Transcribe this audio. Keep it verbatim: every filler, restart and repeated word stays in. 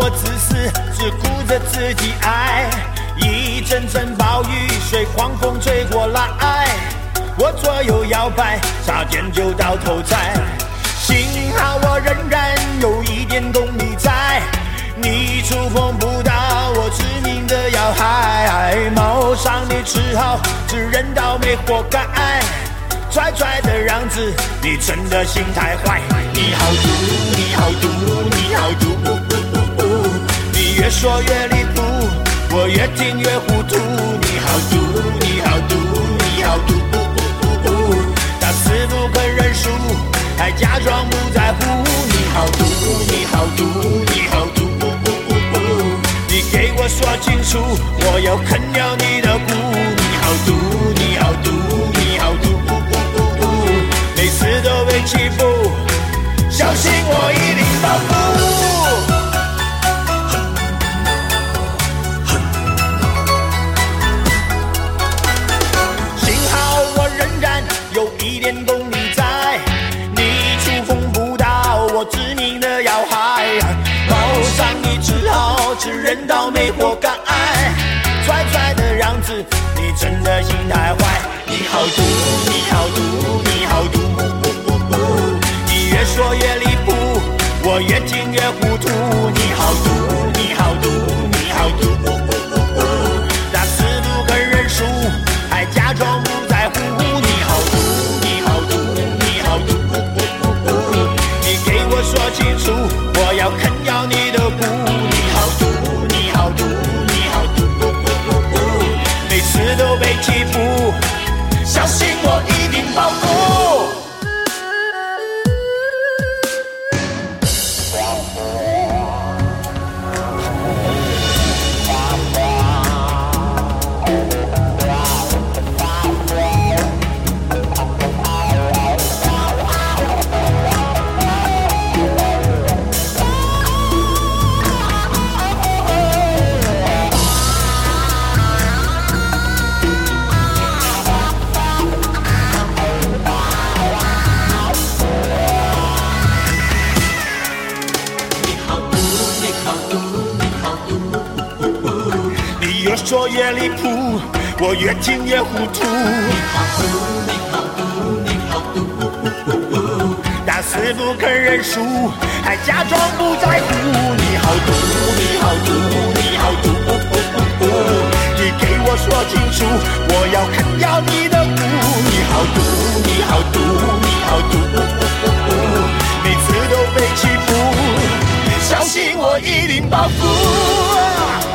我自私，只顾着自己爱。一阵阵暴雨，随狂风吹过来，我左右摇摆，差点就到头栽。幸好我仍然有一点功力在，你触碰不到我致命的要害。冒上你只好自认倒霉活该，拽拽的样子，你真的心太坏。你好毒，你好毒，你好毒，呜呜呜呜，你越说越离谱，我越听越糊涂。你好毒，你好毒，你好毒，呜呜呜呜，打死不肯认输，还假装不在乎。你好毒，你好毒，你好毒，呜呜呜呜，你给我说清楚，我要啃掉你的骨。你好毒，你好毒，你好毒，呜呜呜呜，每次都被欺负，小心我一定报复。幸好我仍然有一点功力在，你触碰不到我致命的要害。冒上你只好自认倒霉活该，拽拽的样子，你真的心太坏。你好毒，你好毒，你好毒，呜呜呜呜，你越说越离谱，我越听越糊涂。你好毒，你好毒，你好毒，呜呜呜呜，打死不肯认输，还假装不在乎。你好毒，你好毒，你好毒，呜呜呜呜，你给我说清楚，我要啃掉你的骨。你好毒，你好毒，你好毒，呜呜呜呜，每次都被欺负，小心我一定报复。越说越离谱，我越听越糊涂。你好毒，你好毒，你好毒，呜呜呜，打死不肯认输，还假装不在乎。你好毒，你好毒，你好毒，呜呜呜呜，你给我说清楚，我要啃掉你的骨。你好毒，你好毒，你好毒，呜呜呜，每次都被欺负，小心我一定报复。